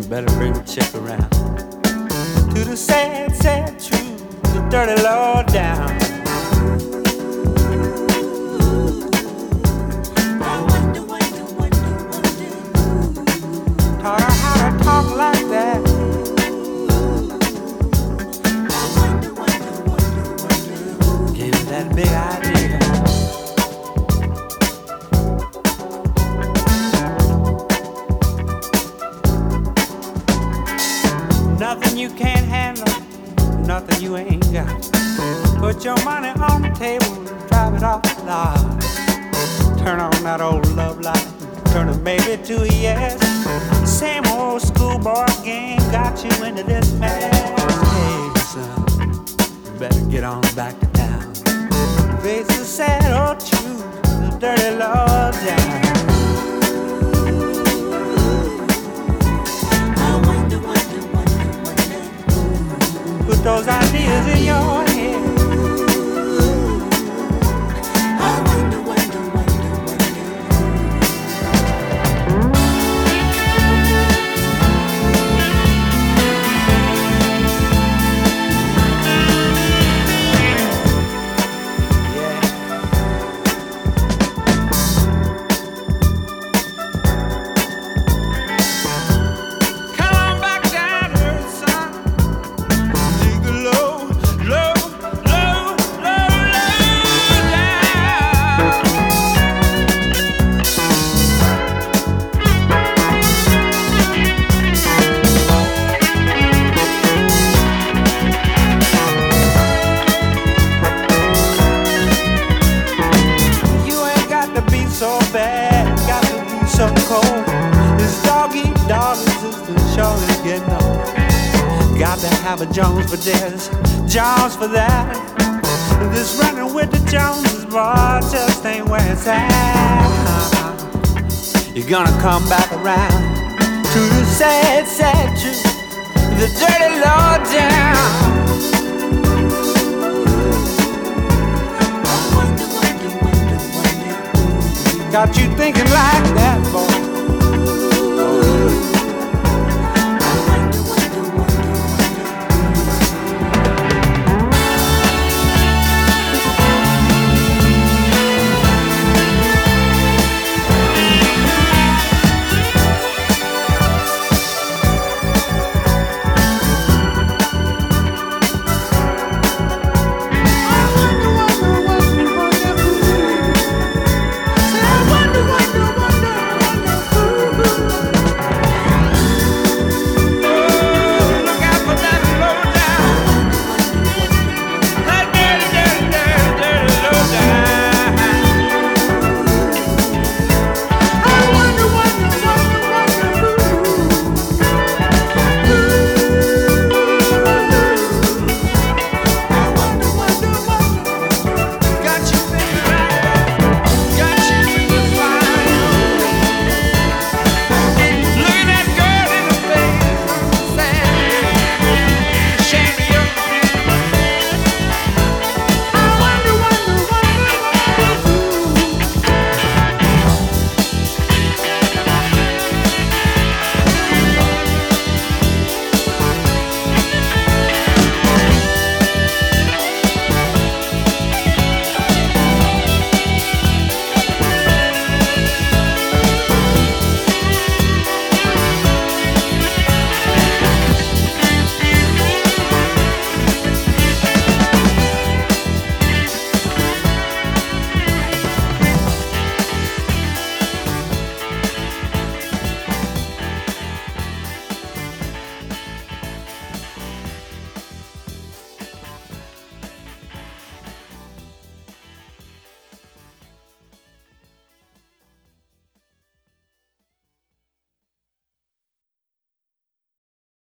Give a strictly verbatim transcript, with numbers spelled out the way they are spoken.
better bring the chick around to the sad, sad truth, the dirty law down. Taught her how to talk like that. Gave her that big idea. Nothing you can't handle, nothing you ain't got. Put your money on the table and drive it off the lot. Turn on that old love light, turn a maybe to a yes. Same old schoolboy game got you into this mess. Hey son, you better get on back to town. Face the sad old truth, the dirty law down. Put those ideas in your head. I wonder, wonder, wonder, wonder. Yeah. Come on back down to earth, son. So bad, got to be so cold. This dog eat dog resistance sure is getting old. Got to have a Jones for this, Jones for that. This running with the Joneses, boy, just ain't where it's at. You're gonna come back around to the sad, sad truth, the dirty law down. Got you thinking like that, boy.